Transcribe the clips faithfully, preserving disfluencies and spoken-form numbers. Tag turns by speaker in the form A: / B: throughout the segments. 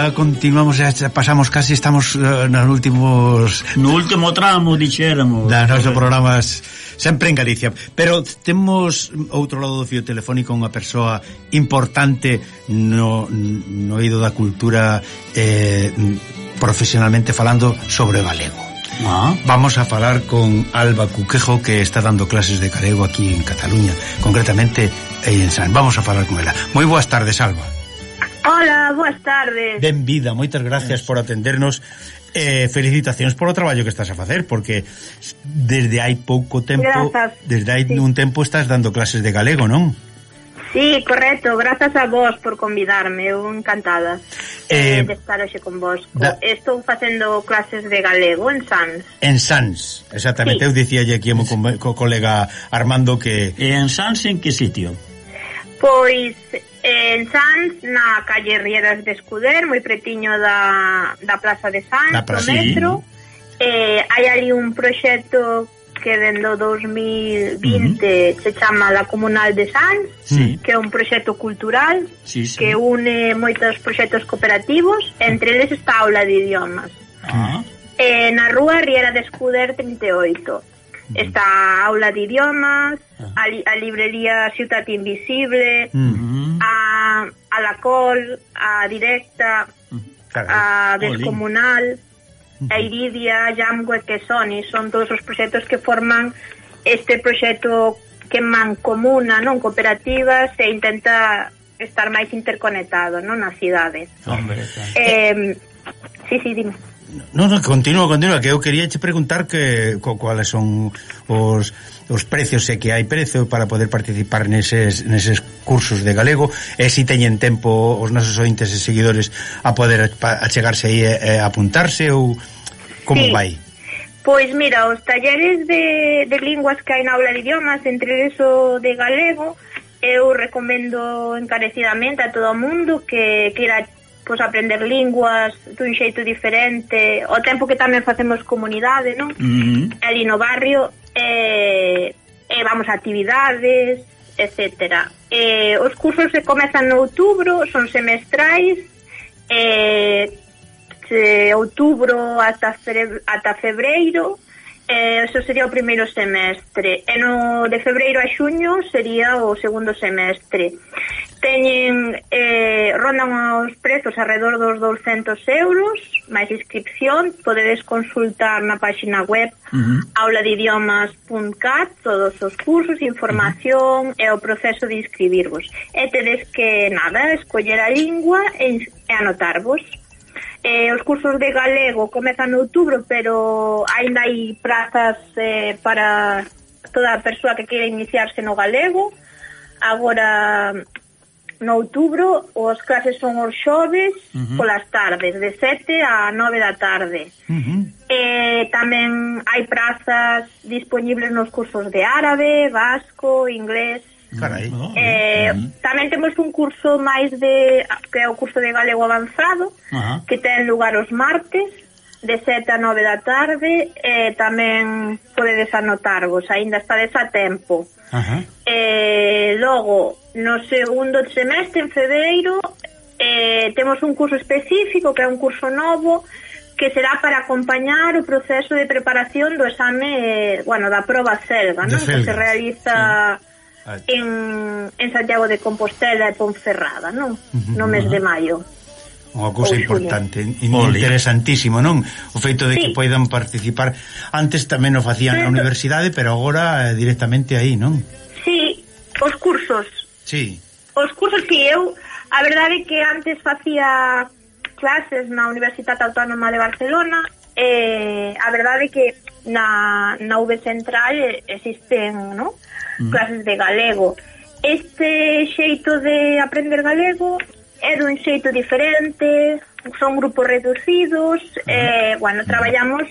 A: xa continuamos, xa pasamos casi, estamos uh, nos últimos...
B: No último tramo, dixéramos.
A: Da nosos programas sempre en Galicia. Pero temos outro lado do fío telefónico unha persoa importante no, no eido da cultura, eh, profesionalmente falando sobre o galego. Ah. Vamos a falar con Alba Cuquejo, que está dando clases de galego aquí en Cataluña, concretamente en San. Vamos a falar con ela. Moi boas tardes, Alba.
C: Hola, boas tardes.
A: Benvida, moitas gracias por atendernos. Eh, felicitacións polo traballo que estás a facer, porque desde hai pouco tempo,
C: grazas.
A: desde hai
C: sí.
A: un tempo estás dando clases de galego, non?
C: Sí, correcto, grazas a vos por convidarme, eu encantada eh, de estar hoxe con vos. Da... Estou facendo clases de galego en Sans.
A: En Sans, exactamente, sí. Eu dicíalle aquí a mo co colega Armando que...
B: E en Sans en que sitio?
C: Pois en Sans, na calle Rieras de Escuder, moi pretiño da, da Plaza de Sans, do metro. Sí. Eh, hai ali un proxecto que dende o dos mil vinte uh-huh. se chama La Comunal de Sans, sí. que é un proxecto cultural sí, sí. que une moitos proxectos cooperativos, entre eles está a aula de idiomas. Uh-huh. Eh, na rúa Riera de Escuder trinta e oito. Está a aula de idiomas, uh-huh. a, li, a librería Ciutat Invisible, uh-huh. a, a La Col, a Directa, uh-huh. a Descomunal, uh-huh. a Iridia, Jamgue, que Sony, son todos os proxectos que forman este proxecto que mancomuna, non, cooperativas, e intenta estar máis interconectado, non, na cidade.
B: Hombre,
C: eh, sí, sí, dime.
A: No, no, continúa, continúa, que eu quería che preguntar que co, cuáles son os, os precios, e que hai precio para poder participar neses, neses cursos de galego, e se si teñen tempo os nosos ointes e seguidores a poder achegarse aí e, e apuntarse, ou como sí. vai?
C: Pois mira, os talleres de, de linguas que hai na aula de idiomas, entre eso de galego, eu recomendo encarecidamente a todo o mundo que queira pois aprender linguas dun xeito diferente, o tempo que tamén facemos comunidade, non? Uh-huh. Ali no barrio, e, e vamos a actividades, etcétera. E, os cursos se comezan no outubro, son semestrais, e, de outubro ata, fere, ata febreiro, e, eso sería o primeiro semestre, e no de febreiro a xuño sería o segundo semestre. Teñen, eh, rondan os prezos alrededor dos douscentos euros, máis inscripción, podedes consultar na página web uh-huh. aula de idiomas punto cat todos os cursos, información uh-huh. e o proceso de inscribirvos. E tedes que, nada, escoller a lingua e, e anotarvos. Eh, os cursos de galego comezan en outubro, pero aínda hai prazas eh, para toda a persoa que queira iniciarse no galego. Agora, no outubro, os clases son os xoves uh-huh. polas tardes, de sete a nove da tarde. Uh-huh. E tamén hai prazas disponibles nos cursos de árabe, vasco, inglés.
A: Carai.
C: Eh, uh-huh. Tamén temos un curso máis de, que é o curso de galego avanzado, uh-huh. que ten lugar os martes, de sete a nove da tarde, e tamén podedes anotarvos, aínda estades a tempo. Uh-huh. E logo, no segundo semestre, en febreiro, eh, temos un curso específico, que é un curso novo, que será para acompañar o proceso de preparación do exame, bueno, da proba Celga, non? Que se realiza sí. en, en Santiago de Compostela e Ponferrada, non? Uh-huh. No mes de maio.
A: Unha cousa importante, interesantísimo, non? O feito de sí. que poidan participar. Antes tamén o facían na universidade, pero agora eh, directamente aí, non?
C: Sí, os cursos.
A: Sí.
C: Os cursos que eu, a verdade é que antes facía clases na Universidade Autónoma de Barcelona, e a verdade é que na, na U V Central existen, non? Mm. Clases de galego. Este xeito de aprender galego é dun xeito diferente, son grupos reducidos, uh-huh. eh, bueno, traballamos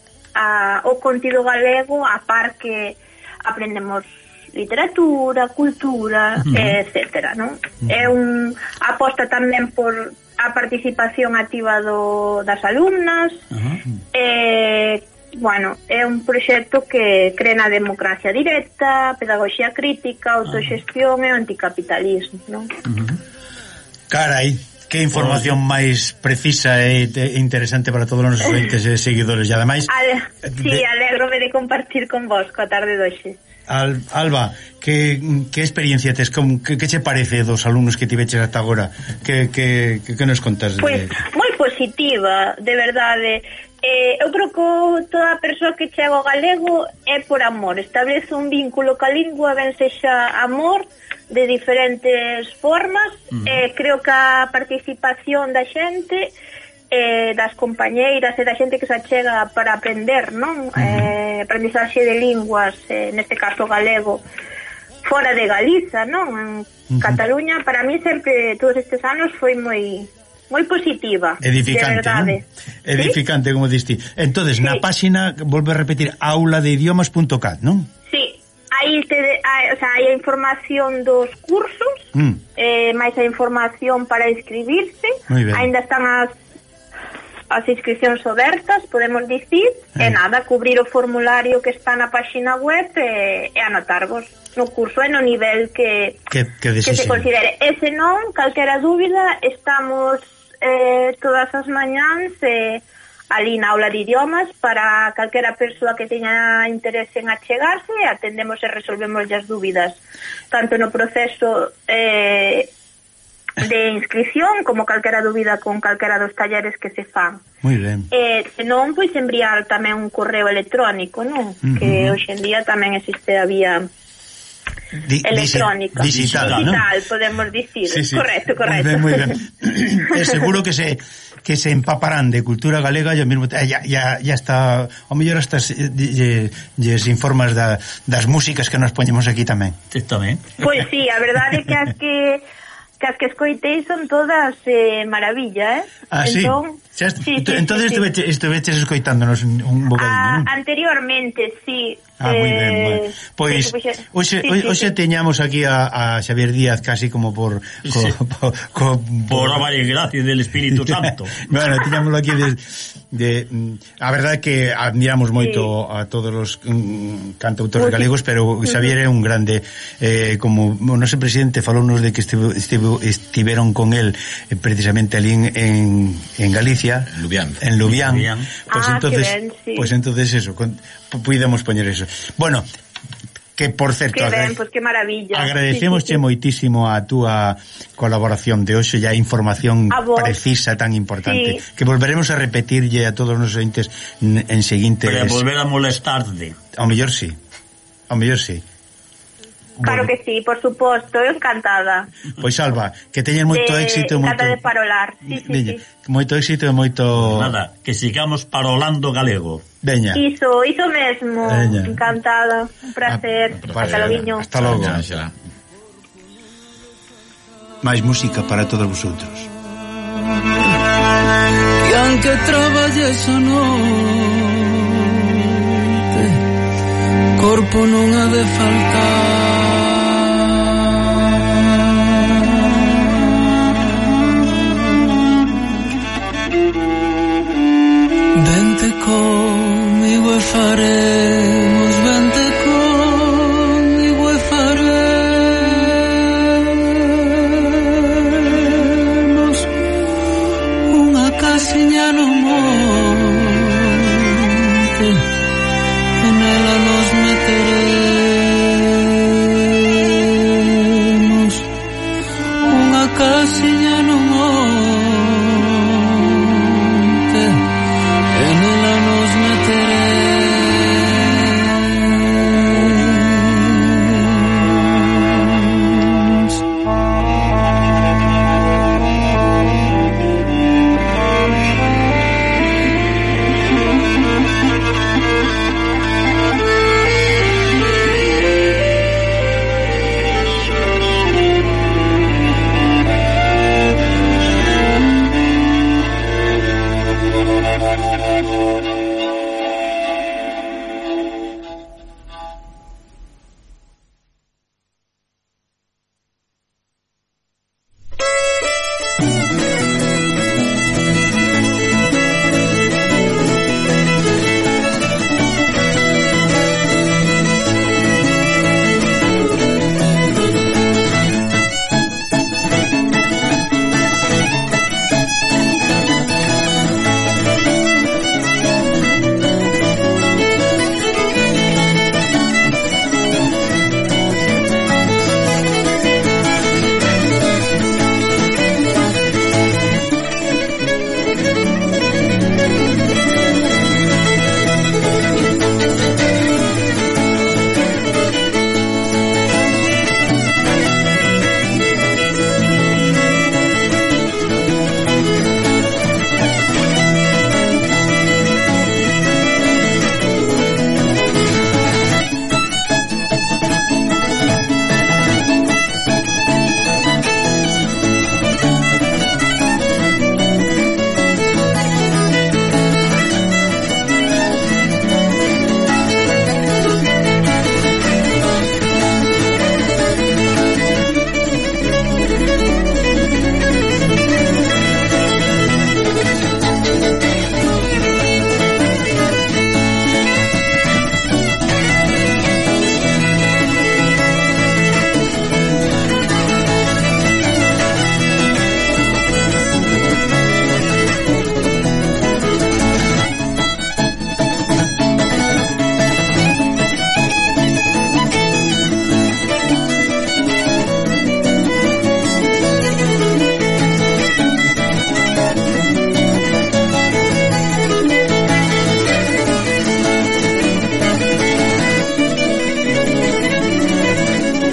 C: a, o contido galego a par que aprendemos literatura, cultura, uh-huh. etcétera, non? Uh-huh. É un aposta tamén por a participación activa do, das alumnas, uh-huh. eh, bueno, é un proxecto que cree na democracia directa, pedagogía crítica, autoxestión uh-huh. e anticapitalismo, non?
A: Uh-huh. Carai, Que información máis precisa e interesante para todos os nosos ointes e seguidores. E ademais...
C: Ale, sí, de... alégrome de compartir con vos coa tarde doxe.
A: Al, Alba, que, que experiencia tes? Que, que che parece dos alumnos que tiveches ata agora? Que, que, que, que nos contas?
C: Pois, pues, moi positiva, de verdade. Eh, eu creo que toda persoa que chega ao galego é por amor. Establece un vínculo ca lingua, ben sexa amor, de diferentes formas. Uh-huh. eh, creo que a participación da xente, eh, das compañeiras e da xente que se achega para aprender, non? Uh-huh. eh, aprendizaxe de linguas, eh, neste caso galego, fora de Galiza, non? En uh-huh. Cataluña, para mí sempre, todos estes anos, foi moi moi positiva.
A: Edificante, ¿no? Edificante, ¿sí? Como diste. Entonces, sí. Na páxina, volve a repetir, aula de idiomas punto cat, non?
C: Sí. Aí te, hai, o sea, hai a información dos cursos, mm. eh, máis a información para inscribirse. Ainda están as as inscripcións abertas, podemos dicir, eh. e nada, cubrir o formulario que está na página web e, e anotarvos no curso e no nivel que,
A: que, que,
C: que se considere. E se non, calquera dúbida, estamos eh, todas as mañáns eh, ali na aula de idiomas para calquera persoa que teña interese en achegarse, atendemos e resolvemos as dúbidas tanto no proceso eh, de inscripción como calquera dúbida con calquera dos talleres que se fan.
A: Moi ben.
C: Eh, senón, pois enviar tamén un correo electrónico, non? Uh-huh. Que hoxe en día tamén existe a vía Di, electrónica,
A: digital,
C: digital,
A: ¿no?
C: Podemos dicir,
A: sí, sí.
C: correcto, correcto.
A: Muy bien, muy bien. Es seguro que se que se empaparán de cultura galega e ao mesmo tempo ya, ya, ya está, ao mellor hasta lles informas da, das músicas que nos poñemos aquí tamén.
B: Tamén.
C: Pois sí, a verdade é que as que que as que escoitei son todas eh, maravilla, eh?
A: Ah, entón, sí? sí, sí entonces sí, sí. estuveches escoitándonos un, un bocadinho,
C: ah, ¿no? Anteriormente, sí.
A: Ah, moi ben, moi. Pois, hoxe sí, sí, sí. teñamos aquí a, a Xavier Díaz casi como por...
B: Sí. Co, po, co, por a vale gracia del Espírito Santo.
A: Bueno, tiñámoslo aquí de, de... A verdade que admiramos moito sí. a todos os um, cantautores galegos, pero Xavier é un grande, eh, como o noso presidente falounos de que estivo, estivo, estiveron con él eh, precisamente ali en, en, en Galicia,
D: en Lubián,
A: en Lubián.
B: Lubián.
A: Pues
C: ah,
A: entonces,
C: ben, sí.
A: pues entonces eso, con, podemos poñer eso. Bueno, que por certo,
C: que ben, pues que maravilla.
A: Agradecemos sí, sí, sí. moitísimo a túa colaboración de hoxe e a información precisa tan importante, sí. que volveremos a repetirlle a todos os entes en, en seguintes.
B: Para volver a molestarte.
A: Ao mellor sí. Ao mellor sí.
C: Claro que sí, por suposto, eu encantada.
A: Pois Alba, que teñen moito
C: de,
A: éxito, moito
C: de parolar. Sí, sí,
A: Veña,
C: sí.
A: moito éxito e moito
B: nada, que sigamos parolando galego.
A: Veña.
C: Iso, iso mesmo. Veña. Encantada, un placer.
A: Ah, hasta logo. Hasta logo. Mais música para todos vosotros.
E: Que aunque traballes a noite, corpo non ha de faltar. Vente comigo e faremos, vente comigo e faremos unha casiña no monte e nela nos meteremos, unha casiña no monte e nela nos meteremos. Thank you.